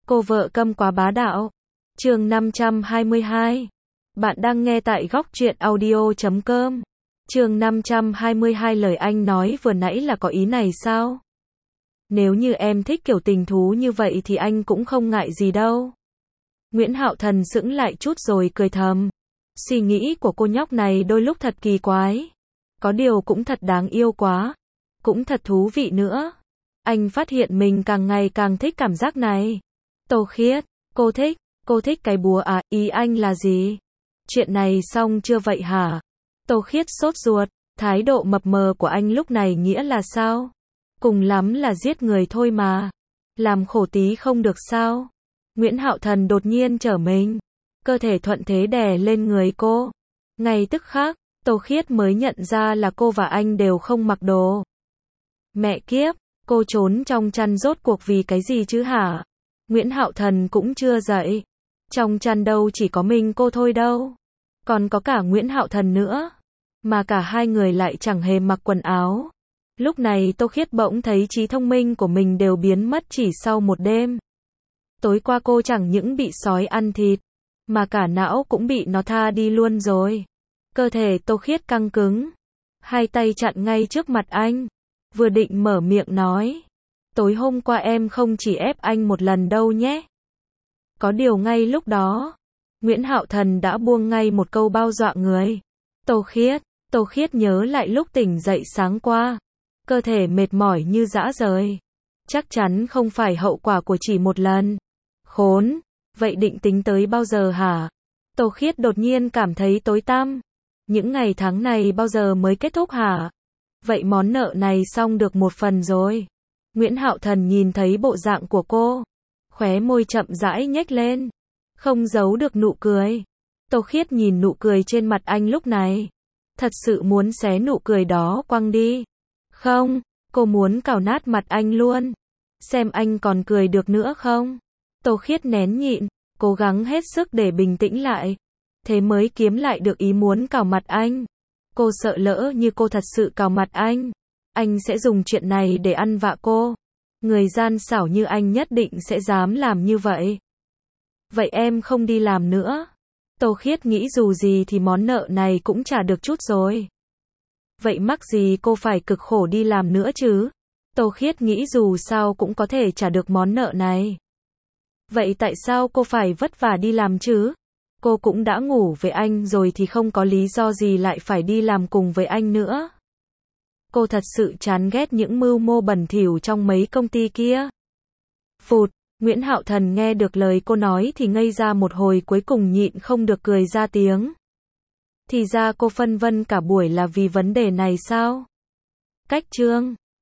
Cô vợ câm quá bá đạo. Chương 522. Bạn đang nghe tại góc truyện audio.com. Chương 522 lời anh nói vừa nãy là có ý này sao? Nếu như em thích kiểu tình thú như vậy thì anh cũng không ngại gì đâu. Nguyễn Hạo Thần sững lại chút rồi cười thầm. Suy nghĩ của cô nhóc này đôi lúc thật kỳ quái. Có điều cũng thật đáng yêu quá. Cũng thật thú vị nữa. Anh phát hiện mình càng ngày càng thích cảm giác này. Tô Khiết, cô thích cái búa à, ý anh là gì? Chuyện này xong chưa vậy hả? Tô Khiết sốt ruột, thái độ mập mờ của anh lúc này nghĩa là sao? Cùng lắm là giết người thôi mà. Làm khổ tí không được sao? Nguyễn Hạo Thần đột nhiên trở mình. Cơ thể thuận thế đè lên người cô. Ngay tức khắc, Tô Khiết mới nhận ra là cô và anh đều không mặc đồ. Mẹ kiếp, cô trốn trong chăn rốt cuộc vì cái gì chứ hả? Nguyễn Hạo Thần cũng chưa dậy. Trong chăn đâu chỉ có mình cô thôi đâu. Còn có cả Nguyễn Hạo Thần nữa. Mà cả hai người lại chẳng hề mặc quần áo. Lúc này Tô Khiết bỗng thấy trí thông minh của mình đều biến mất chỉ sau một đêm. Tối qua cô chẳng những bị sói ăn thịt, mà cả não cũng bị nó tha đi luôn rồi. Cơ thể Tô Khiết căng cứng. Hai tay chặn ngay trước mặt anh. Vừa định mở miệng nói. Tối hôm qua em không chỉ ép anh một lần đâu nhé. Có điều ngay lúc đó, Nguyễn Hạo Thần đã buông ngay một câu bao dọa người. Tô Khiết nhớ lại lúc tỉnh dậy sáng qua. Cơ thể mệt mỏi như dã rời. Chắc chắn không phải hậu quả của chỉ một lần. Khốn, vậy định tính tới bao giờ hả? Tô Khiết đột nhiên cảm thấy tối tăm. Những ngày tháng này bao giờ mới kết thúc hả? Vậy món nợ này xong được một phần rồi. Nguyễn Hạo Thần nhìn thấy bộ dạng của cô. Khóe môi chậm rãi nhếch lên. Không giấu được nụ cười. Tô Khiết nhìn nụ cười trên mặt anh lúc này. Thật sự muốn xé nụ cười đó quăng đi. Không, cô muốn cào nát mặt anh luôn. Xem anh còn cười được nữa không? Tô Khiết nén nhịn, cố gắng hết sức để bình tĩnh lại. Thế mới kiếm lại được ý muốn cào mặt anh. Cô sợ lỡ như cô thật sự cào mặt anh sẽ dùng chuyện này để ăn vạ cô. Người gian xảo như anh nhất định sẽ dám làm như vậy. Vậy em không đi làm nữa. Tô Khiết nghĩ dù gì thì món nợ này cũng trả được chút rồi. Vậy mắc gì cô phải cực khổ đi làm nữa chứ? Tô Khiết nghĩ dù sao cũng có thể trả được món nợ này. Vậy tại sao cô phải vất vả đi làm chứ? Cô cũng đã ngủ với anh rồi thì không có lý do gì lại phải đi làm cùng với anh nữa. Cô thật sự chán ghét những mưu mô bẩn thỉu trong mấy công ty kia. Phụt, Nguyễn Hạo Thần nghe được lời cô nói thì ngây ra một hồi cuối cùng nhịn không được cười ra tiếng. Thì ra cô phân vân cả buổi là vì vấn đề này sao? Cách chương